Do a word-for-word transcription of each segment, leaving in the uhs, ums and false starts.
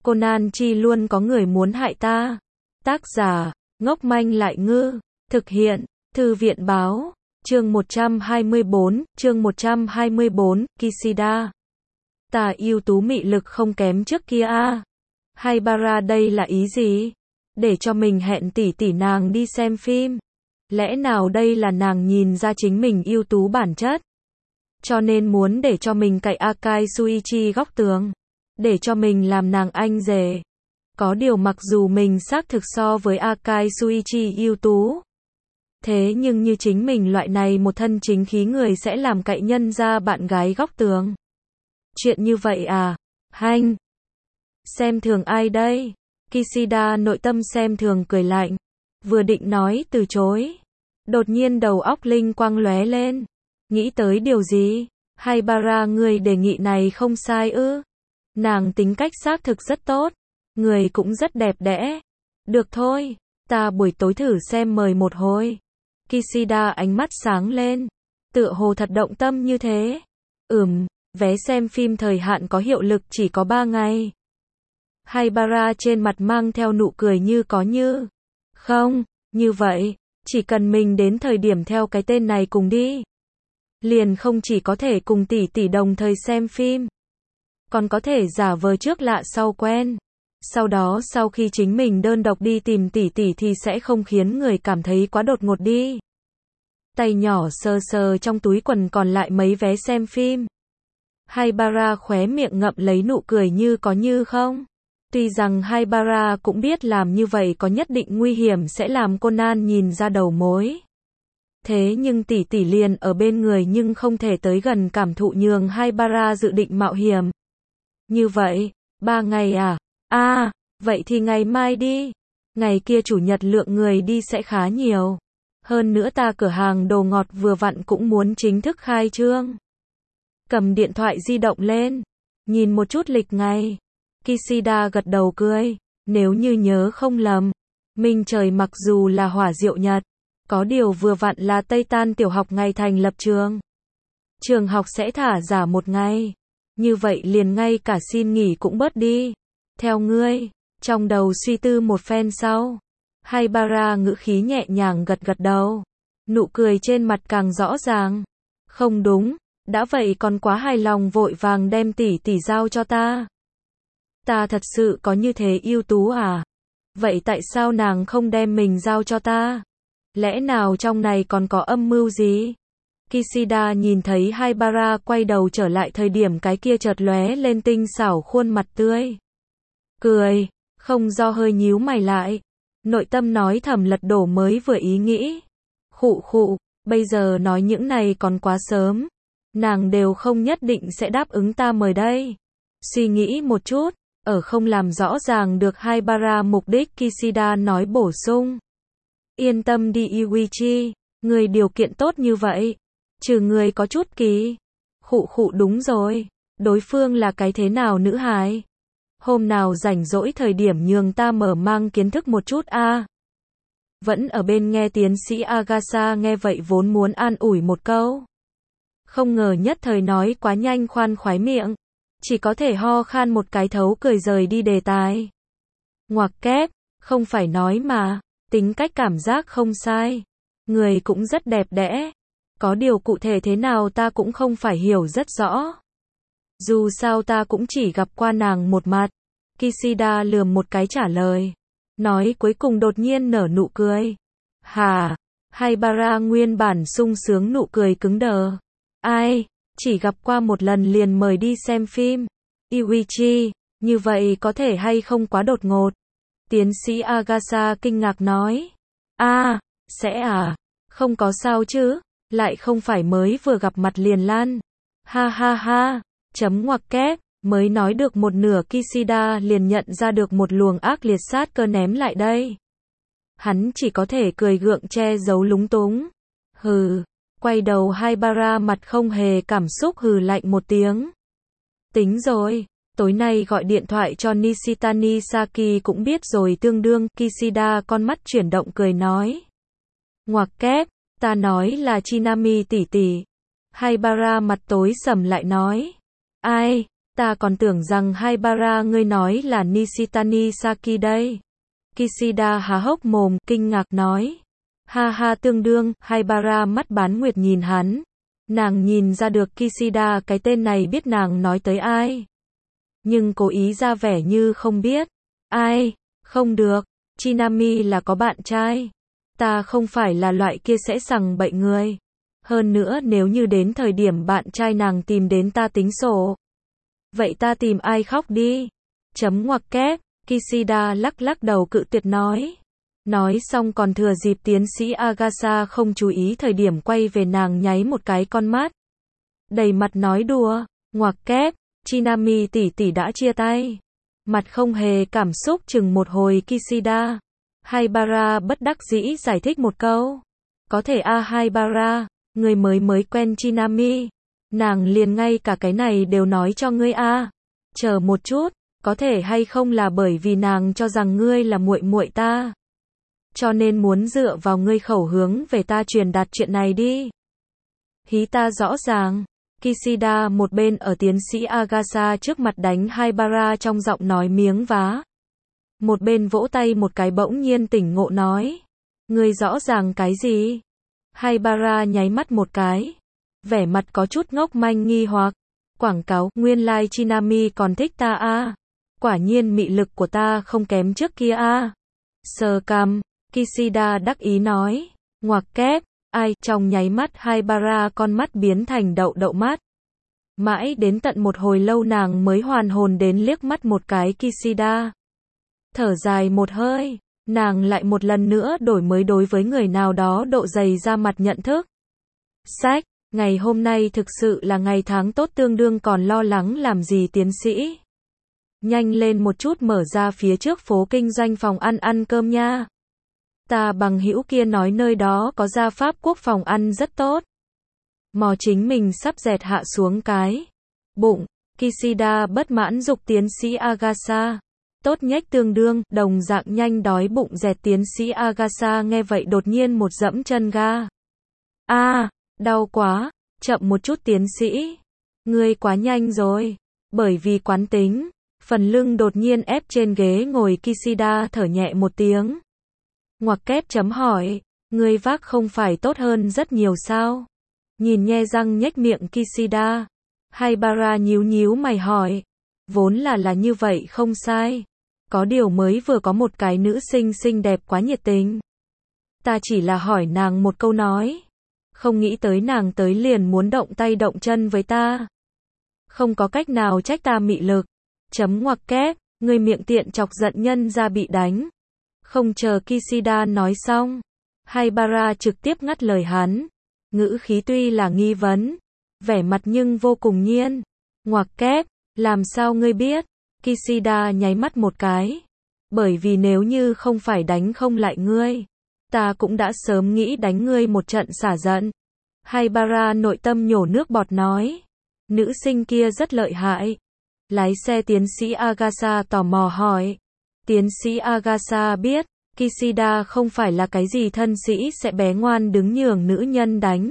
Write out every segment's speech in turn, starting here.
Conan chi luôn có người muốn hại ta. Tác giả, ngốc manh lại ngư. Thực hiện, Thư viện báo. Chương một trăm hai mươi bốn, chương một trăm hai mươi bốn, Kishida. Ta ưu tú mị lực không kém trước kia a. Haibara đây là ý gì? Để cho mình hẹn tỷ tỷ nàng đi xem phim. Lẽ nào đây là nàng nhìn ra chính mình ưu tú bản chất? Cho nên muốn để cho mình cạy Akai Suichi góc tường. Để cho mình làm nàng anh rể. Có điều mặc dù mình xác thực so với Akai Suichi ưu tú. Thế nhưng như chính mình loại này một thân chính khí người sẽ làm cạy nhân ra bạn gái góc tường. Chuyện như vậy à? Hanh! Xem thường ai đây? Kishida nội tâm xem thường cười lạnh. Vừa định nói từ chối. Đột nhiên đầu óc linh quang lóe lên. Nghĩ tới điều gì? Haibara người đề nghị này không sai ư? Nàng tính cách xác thực rất tốt. Người cũng rất đẹp đẽ. Được thôi, ta buổi tối thử xem mời một hồi. Kishida ánh mắt sáng lên. Tựa hồ thật động tâm như thế. Ừm, vé xem phim thời hạn có hiệu lực chỉ có ba ngày. Haibara trên mặt mang theo nụ cười như có như. Không, như vậy, chỉ cần mình đến thời điểm theo cái tên này cùng đi. Liền không chỉ có thể cùng tỷ tỷ đồng thời xem phim. Còn có thể giả vờ trước lạ sau quen. Sau đó sau khi chính mình đơn độc đi tìm tỷ tỷ thì sẽ không khiến người cảm thấy quá đột ngột đi. Tay nhỏ sờ sờ trong túi quần còn lại mấy vé xem phim. Haibara khóe miệng ngậm lấy nụ cười như có như không. Tuy rằng Haibara cũng biết làm như vậy có nhất định nguy hiểm sẽ làm Conan nhìn ra đầu mối. Thế nhưng tỷ tỷ liền ở bên người nhưng không thể tới gần cảm thụ nhường Haibara dự định mạo hiểm. Như vậy, ba ngày à? À, vậy thì ngày mai đi. Ngày kia chủ nhật lượng người đi sẽ khá nhiều. Hơn nữa ta cửa hàng đồ ngọt vừa vặn cũng muốn chính thức khai trương. Cầm điện thoại di động lên. Nhìn một chút lịch ngày. Kishida gật đầu cười. Nếu như nhớ không lầm. Minh trời mặc dù là hỏa diệu nhật. Có điều vừa vặn là Tây Tan tiểu học ngày thành lập trường. Trường học sẽ thả giả một ngày. Như vậy liền ngay cả xin nghỉ cũng bớt đi. Theo ngươi, trong đầu suy tư một phen sau. Haibara ngữ khí nhẹ nhàng gật gật đầu. Nụ cười trên mặt càng rõ ràng. Không đúng, đã vậy còn quá hài lòng vội vàng đem tỷ tỷ giao cho ta. Ta thật sự có như thế ưu tú à? Vậy tại sao nàng không đem mình giao cho ta? Lẽ nào trong này còn có âm mưu gì? Kishida nhìn thấy Haibara quay đầu trở lại thời điểm cái kia chợt lóe lên tinh xảo khuôn mặt tươi. Cười, không do hơi nhíu mày lại. Nội tâm nói thầm lật đổ mới vừa ý nghĩ. Khụ khụ, bây giờ nói những này còn quá sớm. Nàng đều không nhất định sẽ đáp ứng ta mời đây. Suy nghĩ một chút, ở không làm rõ ràng được Haibara mục đích Kishida nói bổ sung. Yên tâm đi Yuichi, người điều kiện tốt như vậy. Trừ người có chút kỳ. Khụ khụ đúng rồi. Đối phương là cái thế nào nữ hài? Hôm nào rảnh rỗi thời điểm nhường ta mở mang kiến thức một chút a. À. Vẫn ở bên nghe tiến sĩ Agasa nghe vậy vốn muốn an ủi một câu. Không ngờ nhất thời nói quá nhanh khoan khoái miệng. Chỉ có thể ho khan một cái thấu cười rời đi đề tài. Ngoặc kép, không phải nói mà. Tính cách cảm giác không sai. Người cũng rất đẹp đẽ. Có điều cụ thể thế nào ta cũng không phải hiểu rất rõ. Dù sao ta cũng chỉ gặp qua nàng một mặt. Kishida lườm một cái trả lời. Nói cuối cùng đột nhiên nở nụ cười. Hà, Haibara nguyên bản sung sướng nụ cười cứng đờ. Ai, chỉ gặp qua một lần liền mời đi xem phim. Yuichi, như vậy có thể hay không quá đột ngột? Tiến sĩ Agasa kinh ngạc nói. A, à, sẽ à, không có sao chứ, lại không phải mới vừa gặp mặt liền lan. Ha ha ha, chấm ngoặc kép, mới nói được một nửa Kishida liền nhận ra được một luồng ác liệt sát cơ ném lại đây. Hắn chỉ có thể cười gượng che giấu lúng túng. Hừ, quay đầu Haibara mặt không hề cảm xúc hừ lạnh một tiếng. Tính rồi. Tối nay gọi điện thoại cho Nishitani Saki cũng biết rồi tương đương. Kishida con mắt chuyển động cười nói. Ngoặc kép, ta nói là Chinami tỷ tỷ. Haibara mặt tối sầm lại nói. Ai, Ta còn tưởng rằng Haibara ngươi nói là Nishitani Saki đây. Kishida há hốc mồm, kinh ngạc nói. Ha ha tương đương, Haibara mắt bán nguyệt nhìn hắn. Nàng nhìn ra được Kishida cái tên này biết nàng nói tới ai. Nhưng cố ý ra vẻ như không biết. Ai? Không được. Chinami là có bạn trai. Ta không phải là loại kia sẽ sằng bậy người. Hơn nữa nếu như đến thời điểm bạn trai nàng tìm đến ta tính sổ. Vậy ta tìm ai khóc đi. Chấm ngoặc kép. Kishida lắc lắc đầu cự tuyệt nói. Nói xong còn thừa dịp tiến sĩ Agasa không chú ý thời điểm quay về nàng nháy một cái con mắt. Đầy mặt nói đùa. Ngoặc kép. Chinami tỷ tỷ đã chia tay. Mặt không hề cảm xúc chừng một hồi Kishida. Haibara bất đắc dĩ giải thích một câu. Có thể a Haibara, người mới mới quen Chinami. Nàng liền ngay cả cái này đều nói cho ngươi a. Chờ một chút, có thể hay không là bởi vì nàng cho rằng ngươi là muội muội ta. Cho nên muốn dựa vào ngươi khẩu hướng về ta truyền đạt chuyện này đi. Hí ta rõ ràng. Kishida một bên ở tiến sĩ Agasa trước mặt đánh Haibara trong giọng nói miếng vá. Một bên vỗ tay một cái bỗng nhiên tỉnh ngộ nói. Ngươi rõ ràng cái gì? Haibara nháy mắt một cái. Vẻ mặt có chút ngốc manh nghi hoặc. Quảng cáo, nguyên lai like Chinami còn thích ta a. À. Quả nhiên mị lực của ta không kém trước kia a. À. Sờ cằm, Kishida đắc ý nói. Ngoặc kép, ai, trong nháy mắt Haibara con mắt biến thành đậu đậu mắt. Mãi đến tận một hồi lâu nàng mới hoàn hồn đến liếc mắt một cái Kishida. Thở dài một hơi, nàng lại một lần nữa đổi mới đối với người nào đó độ dày ra mặt nhận thức. Sách, ngày hôm nay thực sự là ngày tháng tốt tương đương còn lo lắng làm gì tiến sĩ. Nhanh lên một chút mở ra phía trước phố kinh doanh phòng ăn ăn cơm nha. Ta bằng hữu kia nói nơi đó có gia pháp quốc phòng ăn rất tốt. Mò chính mình sắp dẹt hạ xuống cái bụng, Kishida bất mãn giục tiến sĩ Agasa. Tốt nhách tương đương, đồng dạng nhanh đói bụng dẹt tiến sĩ Agasa nghe vậy đột nhiên một dẫm chân ga. A, à, đau quá, chậm một chút tiến sĩ. Ngươi quá nhanh rồi. Bởi vì quán tính, phần lưng đột nhiên ép trên ghế ngồi Kishida thở nhẹ một tiếng. Ngoặc kép chấm hỏi, ngươi vác không phải tốt hơn rất nhiều sao? Nhìn nhe răng nhếch miệng Kishida. Haibara nhíu nhíu mày hỏi. Vốn là là như vậy không sai. Có điều mới vừa có một cái nữ sinh xinh đẹp quá nhiệt tình. Ta chỉ là hỏi nàng một câu nói. Không nghĩ tới nàng tới liền muốn động tay động chân với ta. Không có cách nào trách ta mị lực. Chấm ngoặc kép, ngươi miệng tiện chọc giận nhân ra bị đánh. Không chờ Kishida nói xong. Haibara trực tiếp ngắt lời hắn. Ngữ khí tuy là nghi vấn. Vẻ mặt nhưng vô cùng nhiên. Ngoặc kép, làm sao ngươi biết? Kishida nháy mắt một cái. Bởi vì nếu như không phải đánh không lại ngươi, ta cũng đã sớm nghĩ đánh ngươi một trận xả giận. Haibara nội tâm nhổ nước bọt nói. Nữ sinh kia rất lợi hại. Lái xe tiến sĩ Agasa tò mò hỏi. Tiến sĩ Agasa biết, Kishida không phải là cái gì thân sĩ sẽ bé ngoan đứng nhường nữ nhân đánh.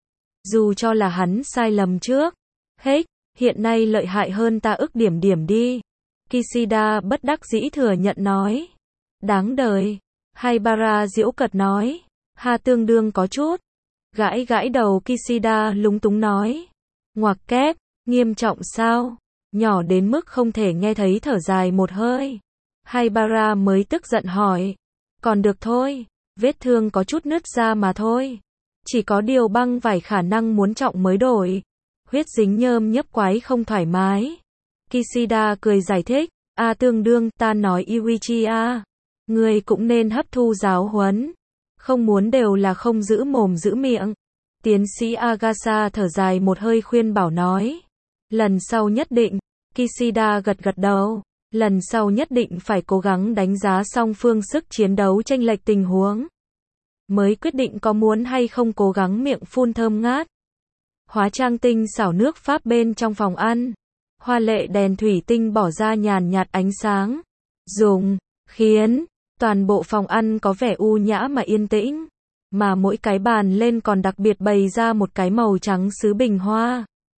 Dù cho là hắn sai lầm trước. Hết, hiện nay lợi hại hơn ta ức điểm điểm đi. Kishida bất đắc dĩ thừa nhận nói. Đáng đời. Haibara giễu cợt nói. Ha tương đương có chút. Gãi gãi đầu Kishida lúng túng nói. Ngoặc kép, nghiêm trọng sao? Nhỏ đến mức không thể nghe thấy thở dài một hơi. Haibara mới tức giận hỏi. Còn được thôi. Vết thương có chút nứt ra mà thôi. Chỉ có điều băng vải khả năng muốn trọng mới đổi. Huyết dính nhơm nhấp quái không thoải mái. Kishida cười giải thích. A tương đương, ta nói Yuichi a. Người cũng nên hấp thu giáo huấn. Không muốn đều là không giữ mồm giữ miệng. Tiến sĩ Agasa thở dài một hơi khuyên bảo nói. Lần sau nhất định. Kishida gật gật đầu. Lần sau nhất định phải cố gắng đánh giá song phương sức chiến đấu chênh lệch tình huống. Mới quyết định có muốn hay không cố gắng miệng phun thơm ngát. Hóa trang tinh xảo nước Pháp bên trong phòng ăn. Hoa lệ đèn thủy tinh bỏ ra nhàn nhạt ánh sáng. Dùng, khiến, toàn bộ phòng ăn có vẻ u nhã mà yên tĩnh. Mà mỗi cái bàn lên còn đặc biệt bày ra một cái màu trắng sứ bình hoa.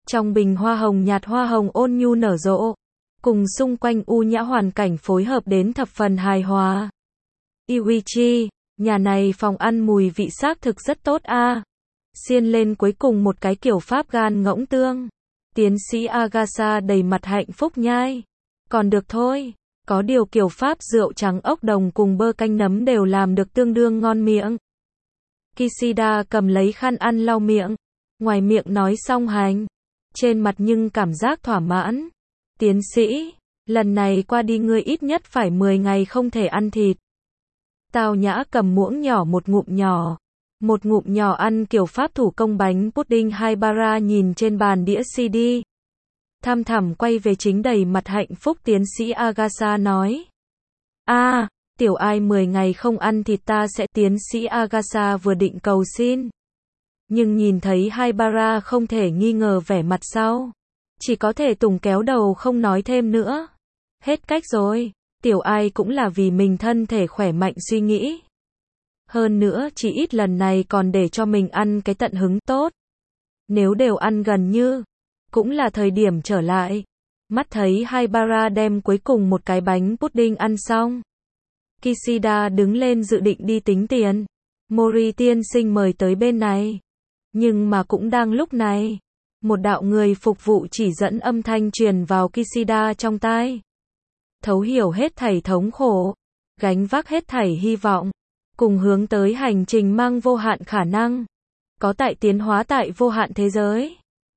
Trong bình hoa hồng nhạt hoa hồng ôn nhu nở rộ, cùng xung quanh u nhã hoàn cảnh phối hợp đến thập phần hài hòa. Iwichi, nhà này phòng ăn mùi vị xác thực rất tốt a. Xiên lên cuối cùng một cái kiểu Pháp gan ngỗng tương. Tiến sĩ Agasha đầy mặt hạnh phúc nhai. Còn được thôi, có điều kiểu Pháp rượu trắng ốc đồng cùng bơ canh nấm đều làm được tương đương ngon miệng. Kishida cầm lấy khăn ăn lau miệng, ngoài miệng nói song hành, trên mặt nhưng cảm giác thỏa mãn. Tiến sĩ, lần này qua đi ngươi ít nhất phải mười ngày không thể ăn thịt. Tào Nhã cầm muỗng nhỏ một ngụm nhỏ, một ngụm nhỏ ăn kiểu Pháp thủ công bánh pudding Haibara nhìn trên bàn đĩa xê đê. Thăm thẳm quay về chính đầy mặt hạnh phúc tiến sĩ Agasha nói. a à, tiểu ai mười ngày không ăn thịt ta sẽ tiến sĩ Agasha vừa định cầu xin. Nhưng nhìn thấy Haibara không thể nghi ngờ vẻ mặt sau. Chỉ có thể tùng kéo đầu không nói thêm nữa. Hết cách rồi, tiểu ai cũng là vì mình thân thể khỏe mạnh suy nghĩ. Hơn nữa chỉ ít lần này còn để cho mình ăn cái tận hứng tốt. Nếu đều ăn gần như, cũng là thời điểm trở lại. Mắt thấy Haibara đem cuối cùng một cái bánh pudding ăn xong. Kishida đứng lên dự định đi tính tiền. Mori tiên sinh mời tới bên này. Nhưng mà cũng đang lúc này, một đạo người phục vụ chỉ dẫn âm thanh truyền vào Kishida trong tai. Thấu hiểu hết thảy thống khổ, gánh vác hết thảy hy vọng, cùng hướng tới hành trình mang vô hạn khả năng, có tại tiến hóa tại vô hạn thế giới.